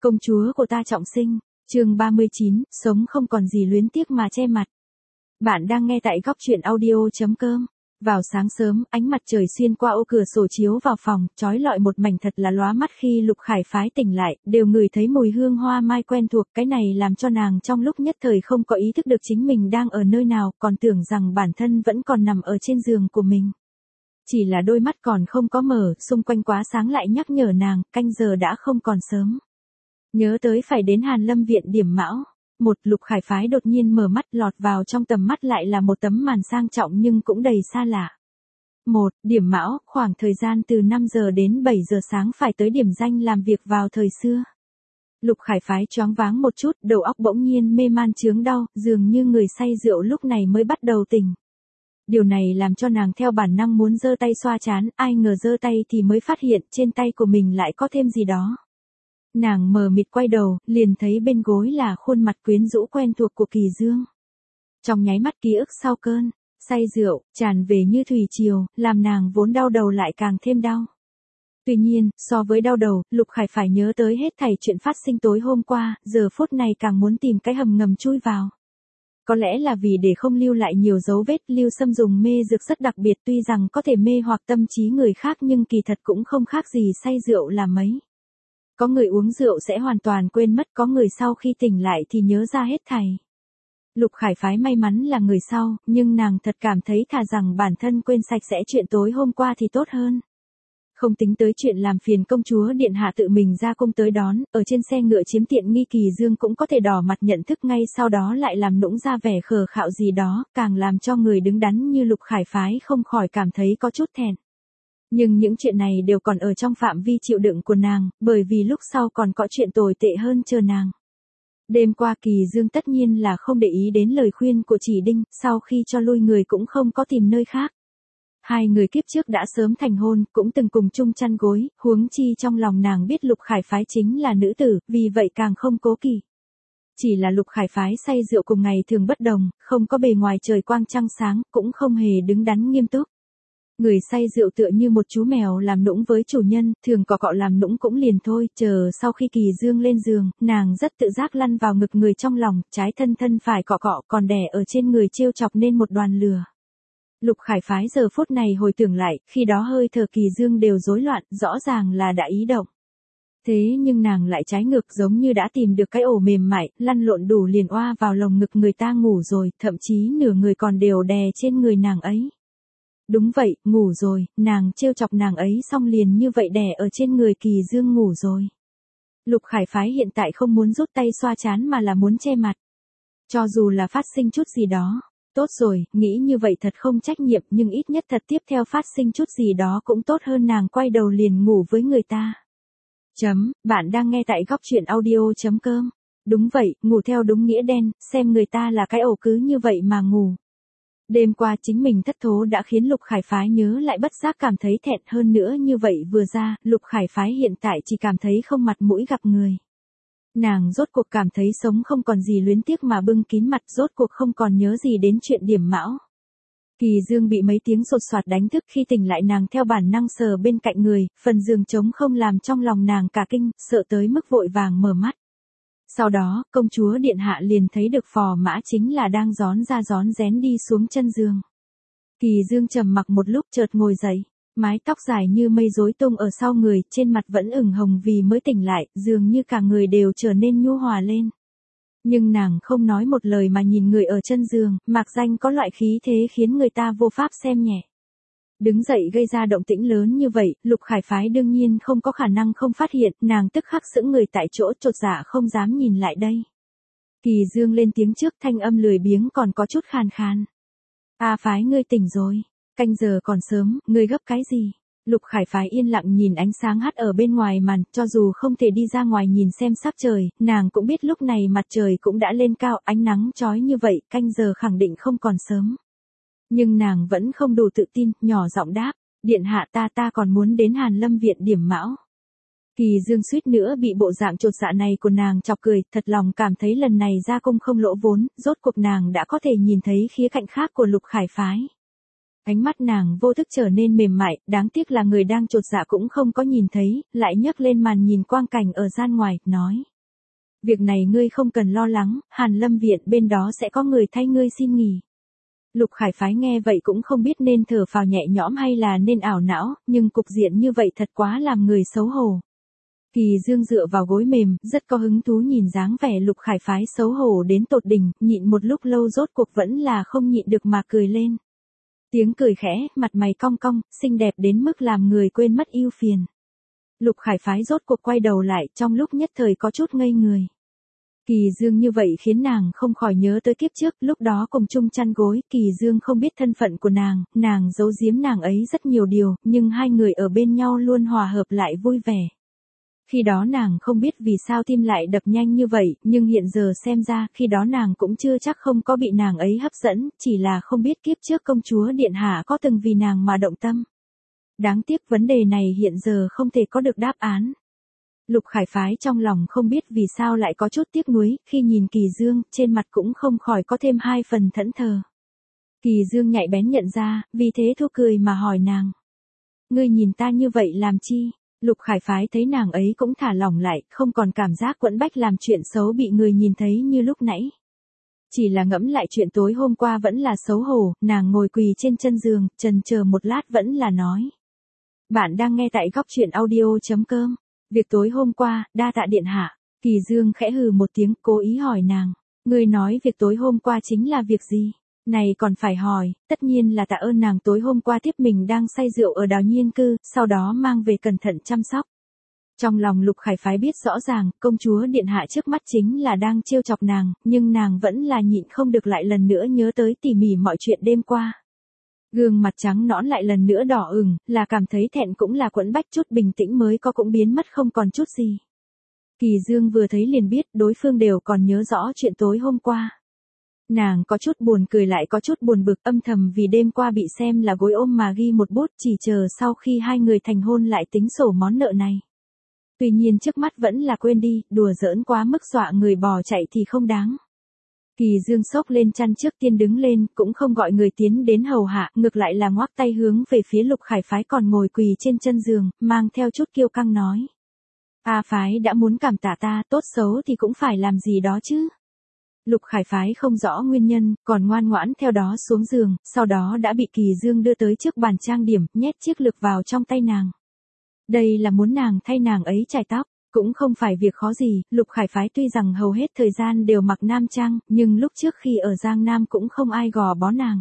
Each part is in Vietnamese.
Công chúa của ta trọng sinh, chương 39, sống không còn gì luyến tiếc mà che mặt. Bạn đang nghe tại góc truyện audio.com. Vào sáng sớm, ánh mặt trời xuyên qua ô cửa sổ chiếu vào phòng, chói lọi một mảnh thật là lóa mắt khi Lục Khải Phái tỉnh lại, đều ngửi thấy mùi hương hoa mai quen thuộc, cái này làm cho nàng trong lúc nhất thời không có ý thức được chính mình đang ở nơi nào, còn tưởng rằng bản thân vẫn còn nằm ở trên giường của mình. Chỉ là đôi mắt còn không có mở, xung quanh quá sáng lại nhắc nhở nàng, canh giờ đã không còn sớm. Nhớ tới phải đến Hàn Lâm viện điểm mão. Một Lục Khải Phái đột nhiên mở mắt, lọt vào trong tầm mắt lại là một tấm màn sang trọng nhưng cũng đầy xa lạ. Một Điểm mão, khoảng thời gian từ 5 giờ đến 7 giờ sáng phải tới điểm danh làm việc vào thời xưa. Lục Khải Phái choáng váng một chút, đầu óc bỗng nhiên mê man chướng đau, dường như người say rượu lúc này mới bắt đầu tỉnh. Điều này làm cho nàng theo bản năng muốn giơ tay xoa trán, ai ngờ giơ tay thì mới phát hiện trên tay của mình lại có thêm gì đó. Nàng mờ mịt quay đầu, liền thấy bên gối là khuôn mặt quyến rũ quen thuộc của Kỳ Dương. Trong nháy mắt ký ức sau cơn say rượu tràn về như thủy triều, làm nàng vốn đau đầu lại càng thêm đau. Tuy nhiên, so với đau đầu, Lục Khải phải nhớ tới hết thảy chuyện phát sinh tối hôm qua, giờ phút này càng muốn tìm cái hầm ngầm chui vào. Có lẽ là vì để không lưu lại nhiều dấu vết, Lưu Sâm dùng mê dược rất đặc biệt, tuy rằng có thể mê hoặc tâm trí người khác nhưng kỳ thật cũng không khác gì say rượu là mấy. Có người uống rượu sẽ hoàn toàn quên mất, có người sau khi tỉnh lại thì nhớ ra hết thảy. Lục Khải Phái may mắn là người sau, nhưng nàng thật cảm thấy thà rằng bản thân quên sạch sẽ chuyện tối hôm qua thì tốt hơn. Không tính tới chuyện làm phiền công chúa điện hạ tự mình ra cung tới đón, ở trên xe ngựa chiếm tiện nghi Kỳ Dương cũng có thể đỏ mặt nhận thức ngay sau đó lại làm nũng ra vẻ khờ khạo gì đó, càng làm cho người đứng đắn như Lục Khải Phái không khỏi cảm thấy có chút thẹn. Nhưng những chuyện này đều còn ở trong phạm vi chịu đựng của nàng, bởi vì lúc sau còn có chuyện tồi tệ hơn chờ nàng. Đêm qua Kỳ Dương tất nhiên là không để ý đến lời khuyên của Chỉ Đinh, sau khi cho lui người cũng không có tìm nơi khác. Hai người kiếp trước đã sớm thành hôn, cũng từng cùng chung chăn gối, huống chi trong lòng nàng biết Lục Khải Phái chính là nữ tử, vì vậy càng không cố kỵ. Chỉ là Lục Khải Phái say rượu cùng ngày thường bất đồng, không có bề ngoài trời quang trăng sáng, cũng không hề đứng đắn nghiêm túc. Người say rượu tựa như một chú mèo làm nũng với chủ nhân, thường cọ cọ làm nũng cũng liền thôi, chờ sau khi Kỳ Dương lên giường, nàng rất tự giác lăn vào ngực người trong lòng, trái thân thân phải cọ cọ còn đè ở trên người trêu chọc nên một đoàn lửa. Lục Khải Phái giờ phút này hồi tưởng lại, khi đó hơi thở Kỳ Dương đều rối loạn, rõ ràng là đã ý động. Thế nhưng nàng lại trái ngược, giống như đã tìm được cái ổ mềm mại, lăn lộn đủ liền oa vào lồng ngực người ta ngủ rồi, thậm chí nửa người còn đều đè trên người nàng ấy. Đúng vậy, ngủ rồi, nàng trêu chọc nàng ấy xong liền như vậy đè ở trên người Kỳ Dương ngủ rồi. Lục Khải Phái hiện tại không muốn rút tay xoa trán mà là muốn che mặt. Cho dù là phát sinh chút gì đó. Tốt rồi, nghĩ như vậy thật không trách nhiệm nhưng ít nhất thật tiếp theo phát sinh chút gì đó cũng tốt hơn nàng quay đầu liền ngủ với người ta. Bạn đang nghe tại góc truyện audio.com. Đúng vậy, ngủ theo đúng nghĩa đen, xem người ta là cái ổ cứ như vậy mà ngủ. Đêm qua chính mình thất thố đã khiến Lục Khải Phái nhớ lại bất giác cảm thấy thẹn, hơn nữa như vậy vừa ra, Lục Khải Phái hiện tại chỉ cảm thấy không mặt mũi gặp người. Nàng rốt cuộc cảm thấy sống không còn gì luyến tiếc mà bưng kín mặt, rốt cuộc không còn nhớ gì đến chuyện điểm mão. Kỳ Dương bị mấy tiếng sột soạt đánh thức, khi tỉnh lại nàng theo bản năng sờ bên cạnh người, phần giường trống không làm trong lòng nàng cả kinh, sợ tới mức vội vàng mở mắt. Sau đó, công chúa điện hạ liền thấy được Phò Mã chính là đang rón ra rón rén đi xuống chân giường. Kỳ Dương trầm mặc một lúc chợt ngồi dậy, mái tóc dài như mây rối tung ở sau người, trên mặt vẫn ửng hồng vì mới tỉnh lại, dường như cả người đều trở nên nhu hòa lên. Nhưng nàng không nói một lời mà nhìn người ở chân giường, mạc danh có loại khí thế khiến người ta vô pháp xem nhẹ. Đứng dậy gây ra động tĩnh lớn như vậy, Lục Khải Phái đương nhiên không có khả năng không phát hiện, nàng tức khắc sững người tại chỗ, chột dạ không dám nhìn lại đây. Kỳ Dương lên tiếng trước, thanh âm lười biếng còn có chút khàn khàn. Phái ngươi tỉnh rồi, canh giờ còn sớm, ngươi gấp cái gì? Lục Khải Phái yên lặng nhìn ánh sáng hắt ở bên ngoài màn, cho dù không thể đi ra ngoài nhìn xem sắc trời, nàng cũng biết lúc này mặt trời cũng đã lên cao, ánh nắng chói như vậy, canh giờ khẳng định không còn sớm. Nhưng nàng vẫn không đủ tự tin, nhỏ giọng đáp, điện hạ ta còn muốn đến Hàn Lâm viện điểm mão. Kỳ Dương suýt nữa bị bộ dạng chột dạ này của nàng chọc cười, thật lòng cảm thấy lần này ra cung không lỗ vốn, rốt cuộc nàng đã có thể nhìn thấy khía cạnh khác của Lục Khải Phái. Ánh mắt nàng vô thức trở nên mềm mại, đáng tiếc là người đang chột dạ cũng không có nhìn thấy, lại nhấc lên màn nhìn quang cảnh ở gian ngoài, nói. Việc này ngươi không cần lo lắng, Hàn Lâm viện bên đó sẽ có người thay ngươi xin nghỉ. Lục Khải Phái nghe vậy cũng không biết nên thở phào nhẹ nhõm hay là nên ảo não, nhưng cục diện như vậy thật quá làm người xấu hổ. Kỳ Dương dựa vào gối mềm, rất có hứng thú nhìn dáng vẻ Lục Khải Phái xấu hổ đến tột đỉnh, nhịn một lúc lâu rốt cuộc vẫn là không nhịn được mà cười lên. Tiếng cười khẽ, mặt mày cong cong, xinh đẹp đến mức làm người quên mất ưu phiền. Lục Khải Phái rốt cuộc quay đầu lại, trong lúc nhất thời có chút ngây người. Kỳ Dương như vậy khiến nàng không khỏi nhớ tới kiếp trước, lúc đó cùng chung chăn gối, Kỳ Dương không biết thân phận của nàng giấu giếm nàng ấy rất nhiều điều, nhưng hai người ở bên nhau luôn hòa hợp lại vui vẻ. Khi đó nàng không biết vì sao tim lại đập nhanh như vậy, nhưng hiện giờ xem ra, khi đó nàng cũng chưa chắc không có bị nàng ấy hấp dẫn, chỉ là không biết kiếp trước công chúa điện hạ có từng vì nàng mà động tâm. Đáng tiếc vấn đề này hiện giờ không thể có được đáp án. Lục Khải Phái trong lòng không biết vì sao lại có chút tiếc nuối, khi nhìn Kỳ Dương, trên mặt cũng không khỏi có thêm 2 phần thẫn thờ. Kỳ Dương nhạy bén nhận ra, vì thế thu cười mà hỏi nàng. Ngươi nhìn ta như vậy làm chi? Lục Khải Phái thấy nàng ấy cũng thả lỏng lại, không còn cảm giác quẫn bách làm chuyện xấu bị người nhìn thấy như lúc nãy. Chỉ là ngẫm lại chuyện tối hôm qua vẫn là xấu hổ, nàng ngồi quỳ trên chân giường, chần chờ một lát vẫn là nói. Bạn đang nghe tại góc truyện audio.com. Việc tối hôm qua, đa tạ điện hạ. Kỳ Dương khẽ hừ một tiếng, cố ý hỏi nàng. Ngươi nói việc tối hôm qua chính là việc gì? Này còn phải hỏi, tất nhiên là tạ ơn nàng tối hôm qua tiếp mình đang say rượu ở Đào Nhiên cư, sau đó mang về cẩn thận chăm sóc. Trong lòng Lục Khải Phái biết rõ ràng, công chúa điện hạ trước mắt chính là đang trêu chọc nàng, nhưng nàng vẫn là nhịn không được lại lần nữa nhớ tới tỉ mỉ mọi chuyện đêm qua. Gương mặt trắng nõn lại lần nữa đỏ ửng, là cảm thấy thẹn cũng là quẫn bách, chút bình tĩnh mới có cũng biến mất không còn chút gì. Kỳ Dương vừa thấy liền biết đối phương đều còn nhớ rõ chuyện tối hôm qua. Nàng có chút buồn cười lại có chút buồn bực, âm thầm vì đêm qua bị xem là gối ôm mà ghi một bút, chỉ chờ sau khi hai người thành hôn lại tính sổ món nợ này. Tuy nhiên trước mắt vẫn là quên đi, đùa giỡn quá mức dọa người bỏ chạy thì không đáng. Kỳ Dương xốc lên chăn trước tiên đứng lên, cũng không gọi người tiến đến hầu hạ, ngược lại là ngoắc tay hướng về phía Lục Khải Phái còn ngồi quỳ trên chân giường, mang theo chút kiêu căng nói. A Phái đã muốn cảm tạ ta, tốt xấu thì cũng phải làm gì đó chứ. Lục Khải Phái không rõ nguyên nhân, còn ngoan ngoãn theo đó xuống giường, sau đó đã bị Kỳ Dương đưa tới trước bàn trang điểm, nhét chiếc lược vào trong tay nàng. Đây là muốn nàng thay nàng ấy chải tóc. Cũng không phải việc khó gì, Lục Khải Phái tuy rằng hầu hết thời gian đều mặc nam trang, nhưng lúc trước khi ở Giang Nam cũng không ai gò bó nàng.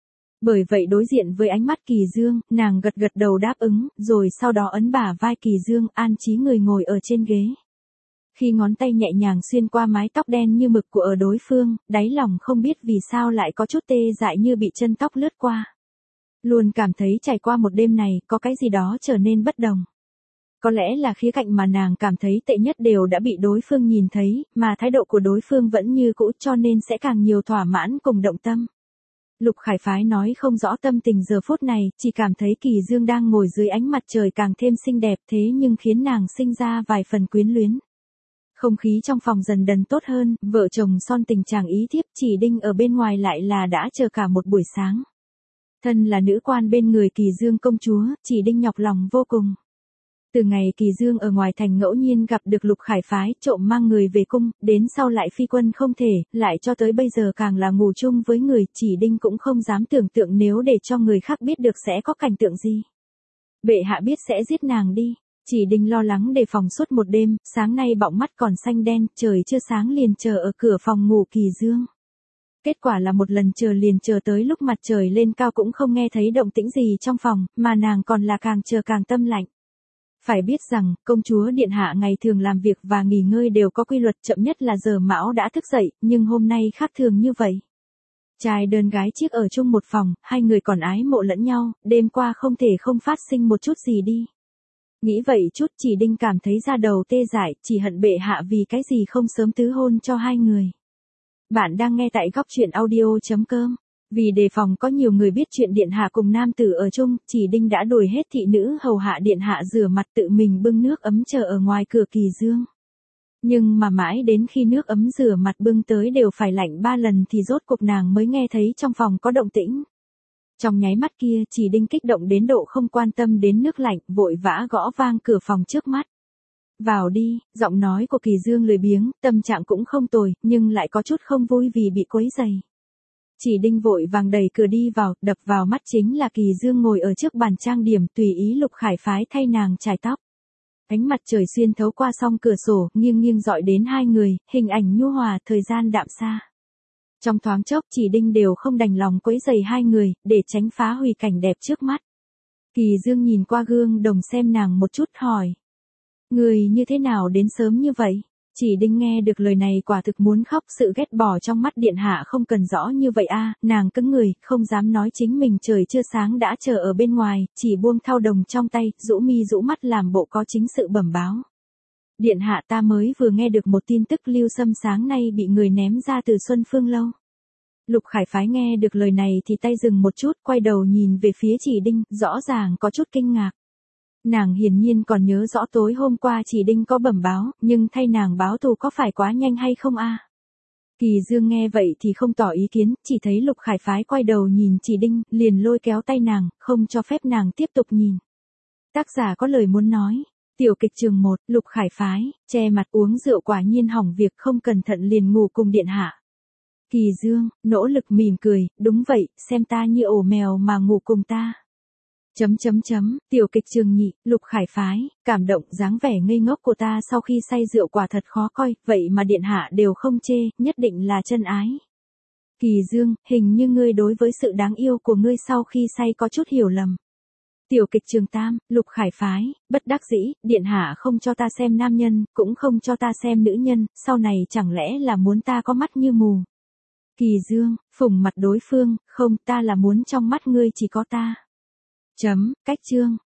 Bởi vậy đối diện với ánh mắt Kỳ Dương, nàng gật gật đầu đáp ứng, rồi sau đó ấn bả vai Kỳ Dương, an trí người ngồi ở trên ghế. Khi ngón tay nhẹ nhàng xuyên qua mái tóc đen như mực của ở đối phương, đáy lòng không biết vì sao lại có chút tê dại như bị chân tóc lướt qua. Luôn cảm thấy trải qua một đêm này, có cái gì đó trở nên bất đồng. Có lẽ là khía cạnh mà nàng cảm thấy tệ nhất đều đã bị đối phương nhìn thấy, mà thái độ của đối phương vẫn như cũ cho nên sẽ càng nhiều thỏa mãn cùng động tâm. Lục Khải Phái nói không rõ tâm tình giờ phút này, chỉ cảm thấy Kỳ Dương đang ngồi dưới ánh mặt trời càng thêm xinh đẹp thế nhưng khiến nàng sinh ra vài phần quyến luyến. Không khí trong phòng dần dần tốt hơn, vợ chồng son tình chàng ý thiếp Chỉ Đinh ở bên ngoài lại là đã chờ cả một buổi sáng. Thân là nữ quan bên người Kỳ Dương công chúa, Chỉ Đinh nhọc lòng vô cùng. Từ ngày Kỳ Dương ở ngoài thành ngẫu nhiên gặp được Lục Khải Phái trộm mang người về cung, đến sau lại phi quân không thể, lại cho tới bây giờ càng là ngủ chung với người, Chỉ Đinh cũng không dám tưởng tượng nếu để cho người khác biết được sẽ có cảnh tượng gì. Bệ hạ biết sẽ giết nàng đi. Chỉ Đinh lo lắng đề phòng suốt một đêm, sáng nay bọng mắt còn xanh đen, trời chưa sáng liền chờ ở cửa phòng ngủ Kỳ Dương. Kết quả là một lần chờ liền chờ tới lúc mặt trời lên cao cũng không nghe thấy động tĩnh gì trong phòng, mà nàng còn là càng chờ càng tâm lạnh. Phải biết rằng, công chúa điện hạ ngày thường làm việc và nghỉ ngơi đều có quy luật, chậm nhất là giờ mão đã thức dậy, nhưng hôm nay khác thường như vậy. Trai đơn gái chiếc ở chung một phòng, hai người còn ái mộ lẫn nhau, đêm qua không thể không phát sinh một chút gì đi. Nghĩ vậy chút Chỉ Đinh cảm thấy da đầu tê dại, chỉ hận bệ hạ vì cái gì không sớm tứ hôn cho hai người. Bạn đang nghe tại góc truyện audio.com. Vì đề phòng có nhiều người biết chuyện điện hạ cùng nam tử ở chung, Chỉ Đinh đã đuổi hết thị nữ hầu hạ điện hạ rửa mặt tự mình bưng nước ấm chờ ở ngoài cửa Kỳ Dương. Nhưng mà mãi đến khi nước ấm rửa mặt bưng tới đều phải lạnh 3 lần thì rốt cuộc nàng mới nghe thấy trong phòng có động tĩnh. Trong nháy mắt kia Chỉ Đinh kích động đến độ không quan tâm đến nước lạnh, vội vã gõ vang cửa phòng trước mắt. Vào đi, giọng nói của Kỳ Dương lười biếng, tâm trạng cũng không tồi, nhưng lại có chút không vui vì bị quấy rầy. Chỉ Đinh vội vàng đẩy cửa đi vào, đập vào mắt chính là Kỳ Dương ngồi ở trước bàn trang điểm, tùy ý Lục Khải phái thay nàng chải tóc. Ánh mặt trời xuyên thấu qua song cửa sổ, nghiêng nghiêng dọi đến hai người, hình ảnh nhu hòa, thời gian đạm xa. Trong thoáng chốc Chỉ Đinh đều không đành lòng quấy rầy hai người, để tránh phá hủy cảnh đẹp trước mắt. Kỳ Dương nhìn qua gương đồng xem nàng một chút hỏi. Người như thế nào đến sớm như vậy? Chỉ Đinh nghe được lời này quả thực muốn khóc, sự ghét bỏ trong mắt điện hạ không cần rõ như vậy a. Nàng cứng người, không dám nói chính mình trời chưa sáng đã chờ ở bên ngoài, chỉ buông thao đồng trong tay, rũ mi rũ mắt làm bộ có chính sự bẩm báo. Điện hạ, ta mới vừa nghe được một tin tức Lưu Sâm sáng nay bị người ném ra từ Xuân Phương lâu. Lục Khải phái nghe được lời này thì tay dừng một chút, quay đầu nhìn về phía Chỉ Đinh, rõ ràng có chút kinh ngạc. Nàng hiển nhiên còn nhớ rõ tối hôm qua Chỉ Đinh có bẩm báo, nhưng thay nàng báo thù có phải quá nhanh hay không a? Kỳ Dương nghe vậy thì không tỏ ý kiến, chỉ thấy Lục Khải phái quay đầu nhìn Chỉ Đinh, liền lôi kéo tay nàng, không cho phép nàng tiếp tục nhìn. Tác giả có lời muốn nói. Tiểu kịch trường 1, Lục Khải phái, che mặt uống rượu quả nhiên hỏng việc, không cẩn thận liền ngủ cùng điện hạ. Kỳ Dương, nỗ lực mỉm cười, đúng vậy, xem ta như ổ mèo mà ngủ cùng ta. Tiểu kịch trường nhị, Lục Khải phái, cảm động dáng vẻ ngây ngốc của ta sau khi say rượu quả thật khó coi, vậy mà điện hạ đều không chê, nhất định là chân ái. Kỳ Dương, hình như ngươi đối với sự đáng yêu của ngươi sau khi say có chút hiểu lầm. Tiểu kịch trường tam, Lục Khải phái, bất đắc dĩ, điện hạ không cho ta xem nam nhân, cũng không cho ta xem nữ nhân, sau này chẳng lẽ là muốn ta có mắt như mù. Kỳ Dương, phủng mặt đối phương, không, ta là muốn trong mắt ngươi chỉ có ta. Cách chương.